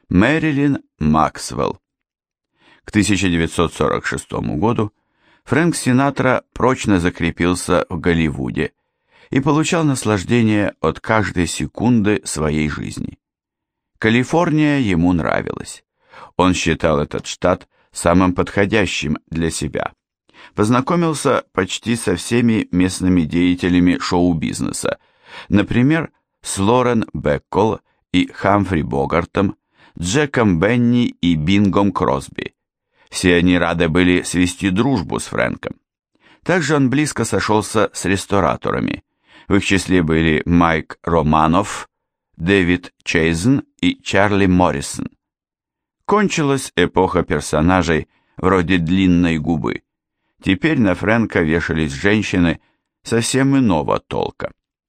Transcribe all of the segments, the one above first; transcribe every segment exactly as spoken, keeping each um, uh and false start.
Мэрилин Максвелл. К тысяча девятьсот сорок шестому году Фрэнк Синатра прочно закрепился в Голливуде и получал наслаждение от каждой секунды своей жизни. Калифорния ему нравилась. Он считал этот штат самым подходящим для себя. Познакомился почти со всеми местными деятелями шоу-бизнеса, например, с Лорен Бэккол и Хамфри Богартом, Джеком Бенни и Бингом Кросби. Все они рады были свести дружбу с Фрэнком. Также он близко сошелся с рестораторами. В их числе были Майк Романов, Дэвид Чейзен и Чарли Моррисон. Кончилась эпоха персонажей вроде длинной губы. Теперь на Фрэнка вешались женщины совсем иного толка.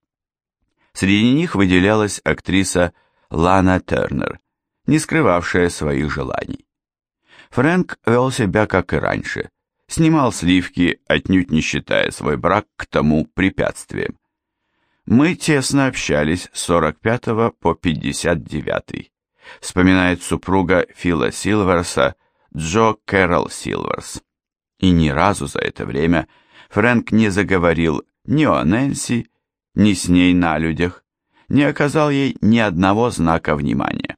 Среди них выделялась актриса Лана Тернер, не скрывавшая своих желаний. Фрэнк вел себя как и раньше, снимал сливки, отнюдь не считая свой брак к тому препятствием. «Мы тесно общались с сорок пятого по пятьдесят девятый», вспоминает супруга Фила Силверса Джо Кэрол Силверс. И ни разу за это время Фрэнк не заговорил ни о Нэнси, ни с ней на людях, не оказал ей ни одного знака внимания.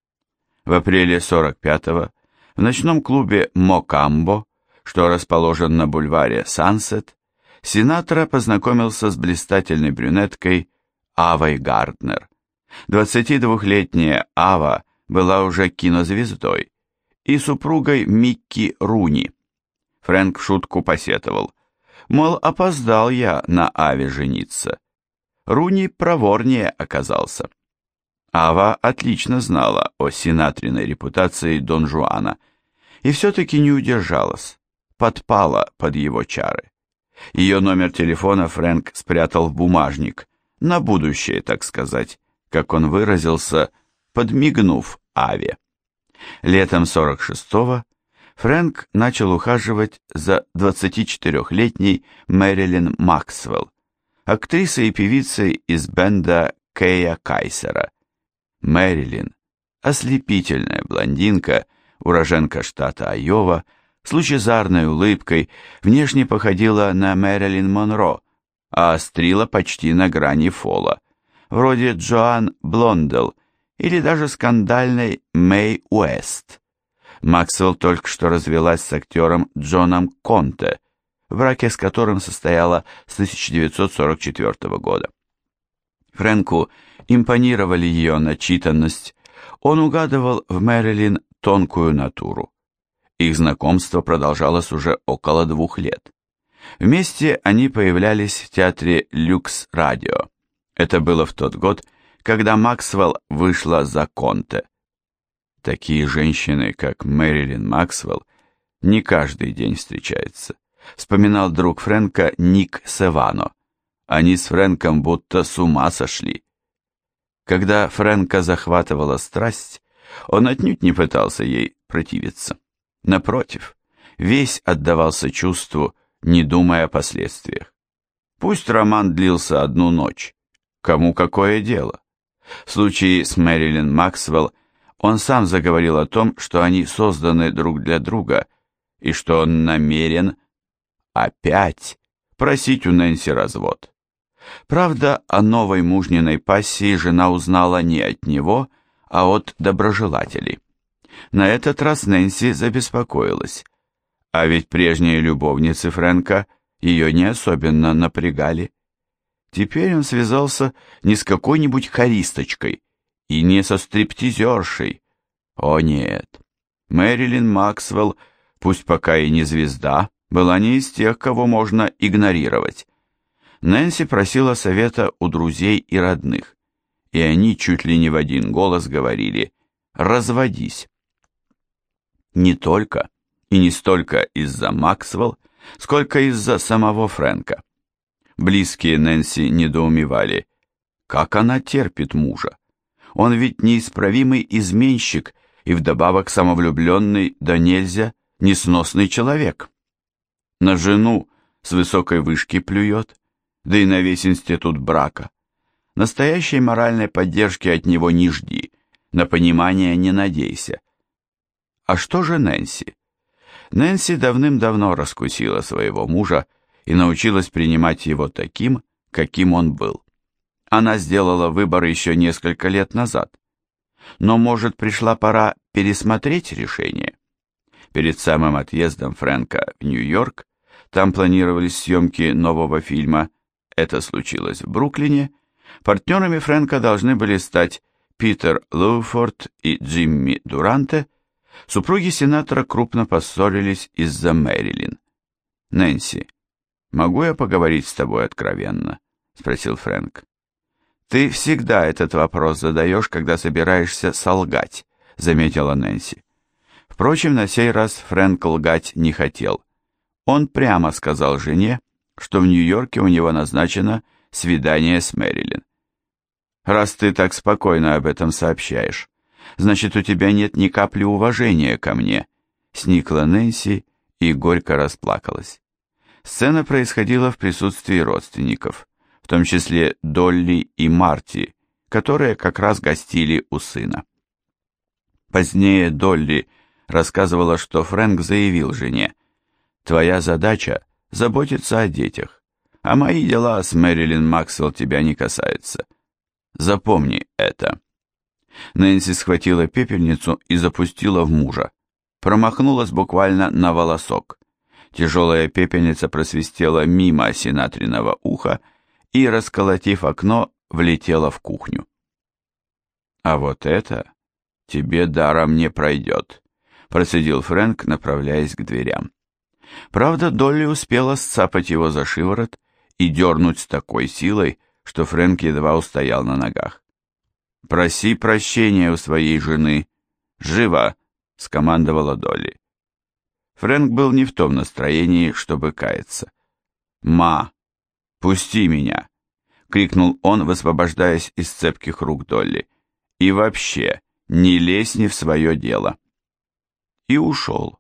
В апреле сорок пятого в ночном клубе Мокамбо, что расположен на бульваре Сансет, Синатра познакомился с блистательной брюнеткой Авой Гарднер. двадцатидвухлетняя Ава была уже кинозвездой и супругой Микки Руни. Фрэнк в шутку посетовал, мол, опоздал я на Аве жениться. Руни проворнее оказался. Ава отлично знала о Синатриной репутации Дон Жуана и все-таки не удержалась, подпала под его чары. Ее номер телефона Фрэнк спрятал в бумажник, на будущее, так сказать, как он выразился, подмигнув Аве. Летом сорок шестого Фрэнк начал ухаживать за двадцатичетырехлетней Мэрилин Максвелл, актрисой и певицей из бенда Кэя Кайсера. Мэрилин, ослепительная блондинка, уроженка штата Айова, с лучезарной улыбкой, внешне походила на Мэрилин Монро, а острила почти на грани фола, вроде Джоан Блондел или даже скандальной Мэй Уэст. Максвелл только что развелась с актером Джоном Конте, в браке с которым состояла с тысяча девятьсот сорок четвертого года. Фрэнку импонировали ее начитанность, он угадывал в Мэрилин тонкую натуру. Их знакомство продолжалось уже около двух лет. Вместе они появлялись в театре Люкс Радио. Это было в тот год, когда Максвелл вышла за Конте. Такие женщины, как Мэрилин Максвелл, не каждый день встречаются, вспоминал друг Фрэнка Ник Севано. Они с Фрэнком будто с ума сошли. Когда Фрэнка захватывала страсть, он отнюдь не пытался ей противиться. Напротив, весь отдавался чувству, не думая о последствиях. Пусть роман длился одну ночь, кому какое дело. В случае с Мэрилин Максвелл он сам заговорил о том, что они созданы друг для друга, и что он намерен опять просить у Нэнси развод. Правда, о новой мужниной пассии жена узнала не от него, а от доброжелателей. На этот раз Нэнси забеспокоилась, а ведь прежние любовницы Фрэнка ее не особенно напрягали. Теперь он связался не с какой-нибудь хористочкой и не со стриптизершей. О нет, Мэрилин Максвелл, пусть пока и не звезда, была не из тех, кого можно игнорировать. Нэнси просила совета у друзей и родных, и они чуть ли не в один голос говорили «разводись». Не только и не столько из-за Максвелл, сколько из-за самого Фрэнка. Близкие Нэнси недоумевали, как она терпит мужа. Он ведь неисправимый изменщик и вдобавок самовлюбленный да нельзя несносный человек. На жену с высокой вышки плюет, да и на весь институт брака. Настоящей моральной поддержки от него не жди, На понимание не надейся. А что же Нэнси? Нэнси давным-давно раскусила своего мужа и научилась принимать его таким, каким он был. Она сделала выбор еще несколько лет назад. Но, может, пришла пора пересмотреть решение? Перед самым отъездом Фрэнка в Нью-Йорк, там планировались съемки нового фильма «Это случилось в Бруклине», партнерами Фрэнка должны были стать Питер Лоуфорд и Джимми Дуранте. Супруги сенатора крупно поссорились из-за Мэрилин. «Нэнси, могу я поговорить с тобой откровенно?» — спросил Фрэнк. «Ты всегда этот вопрос задаешь, когда собираешься солгать», — заметила Нэнси. Впрочем, на сей раз Фрэнк лгать не хотел. Он прямо сказал жене, что в Нью-Йорке у него назначено свидание с Мэрилин. «Раз ты так спокойно об этом сообщаешь, значит, у тебя нет ни капли уважения ко мне», — сникла Нэнси и горько расплакалась. Сцена происходила в присутствии родственников, в том числе Долли и Марти, которые как раз гостили у сына. Позднее Долли рассказывала, что Фрэнк заявил жене: «Твоя задача – заботиться о детях, а мои дела с Мэрилин Максвелл тебя не касаются. Запомни это». Нэнси схватила пепельницу и запустила в мужа. Промахнулась буквально на волосок. Тяжелая пепельница просвистела мимо сенатриного уха и, расколотив окно, влетела в кухню. «А вот это тебе даром не пройдет», — процедил Фрэнк, направляясь к дверям. Правда, Долли успела сцапать его за шиворот и дернуть с такой силой, что Фрэнк едва устоял на ногах. «Проси прощения у своей жены. Живо!» — скомандовала Долли. Фрэнк был не в том настроении, чтобы каяться. «Ма, пусти меня!» — крикнул он, высвобождаясь из цепких рук Долли. «И вообще, не лезь не в свое дело!» И ушел.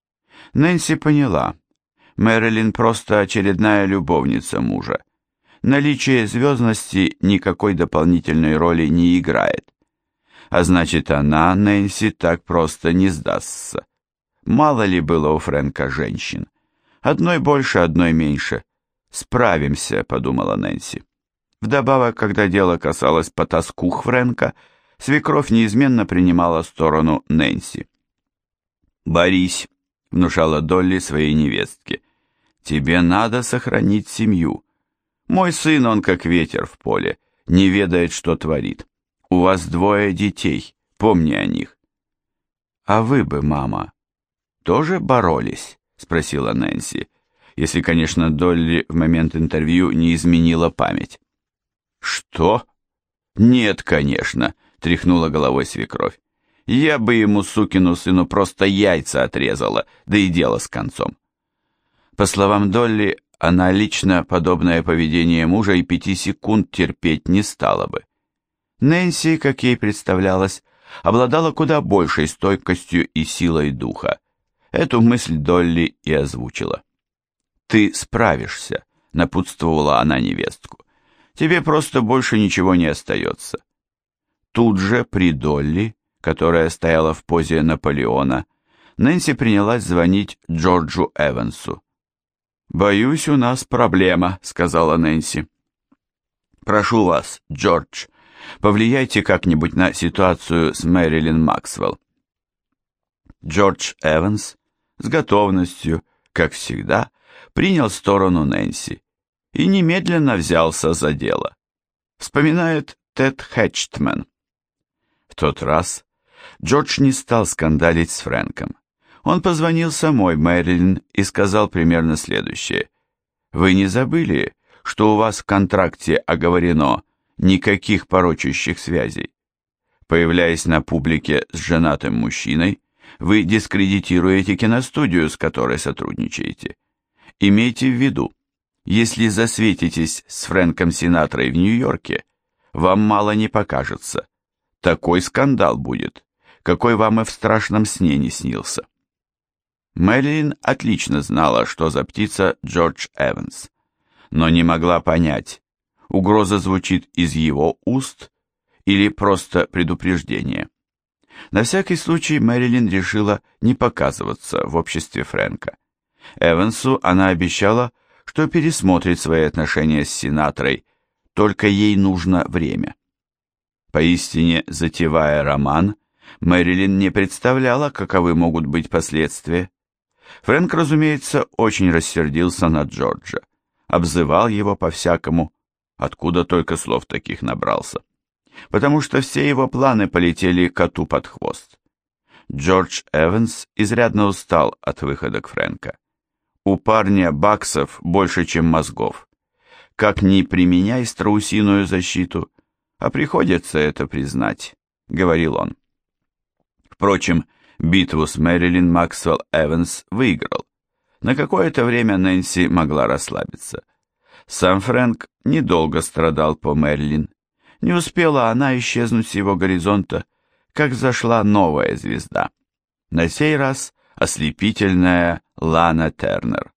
Нэнси поняла. Мэрилин просто очередная любовница мужа. Наличие звездности никакой дополнительной роли не играет. А значит, она, Нэнси, так просто не сдастся. Мало ли было у Фрэнка женщин. Одной больше, одной меньше. «Справимся», — подумала Нэнси. Вдобавок, когда дело касалось потаскух Фрэнка, свекровь неизменно принимала сторону Нэнси. «Борись», — внушала Долли своей невестке. «Тебе надо сохранить семью. Мой сын, он как ветер в поле, не ведает, что творит. У вас двое детей, помни о них». «А вы бы, мама, тоже боролись?» — спросила Нэнси, если, конечно, Долли в момент интервью не изменила память. «Что? Нет, конечно», — тряхнула головой свекровь. «Я бы ему, сукину сыну, просто яйца отрезала, да и дело с концом». По словам Долли, она лично подобное поведение мужа и пяти секунд терпеть не стала бы. Нэнси, как ей представлялось, обладала куда большей стойкостью и силой духа. Эту мысль Долли и озвучила. «Ты справишься», — напутствовала она невестку. «Тебе просто больше ничего не остается». Тут же при Долли, которая стояла в позе Наполеона, Нэнси принялась звонить Джорджу Эвансу. «Боюсь, у нас проблема», — сказала Нэнси. «Прошу вас, Джордж, повлияйте как-нибудь на ситуацию с Мэрилин Максвелл». Джордж Эванс с готовностью, как всегда, принял сторону Нэнси и немедленно взялся за дело. Вспоминает Тед Хэтчтман. В тот раз Джордж не стал скандалить с Фрэнком. Он позвонил самой Мэрилин и сказал примерно следующее. «Вы не забыли, что у вас в контракте оговорено никаких порочащих связей? Появляясь на публике с женатым мужчиной, вы дискредитируете киностудию, с которой сотрудничаете. Имейте в виду, если засветитесь с Фрэнком Синатрой в Нью-Йорке, вам мало не покажется. Такой скандал будет, какой вам и в страшном сне не снился». Мэрилин отлично знала, что за птица Джордж Эванс, но не могла понять, угроза звучит из его уст или просто предупреждение. На всякий случай Мэрилин решила не показываться в обществе Фрэнка. Эвансу она обещала, что пересмотрит свои отношения с Синатрой, только ей нужно время. Поистине, затевая роман, Мэрилин не представляла, каковы могут быть последствия. Фрэнк, разумеется, очень рассердился на Джорджа, обзывал его по-всякому, откуда только слов таких набрался, потому что все его планы полетели коту под хвост. Джордж Эванс изрядно устал от выходок Фрэнка. У парня баксов больше, чем мозгов. Как ни применяй страусиную защиту, а приходится это признать, говорил он. Впрочем, битву с Мэрилин Максвелл Эванс выиграл. На какое-то время Нэнси могла расслабиться. Сам Фрэнк недолго страдал по Мэрилин. Не успела она исчезнуть с его горизонта, как зашла новая звезда. На сей раз ослепительная Лана Тернер.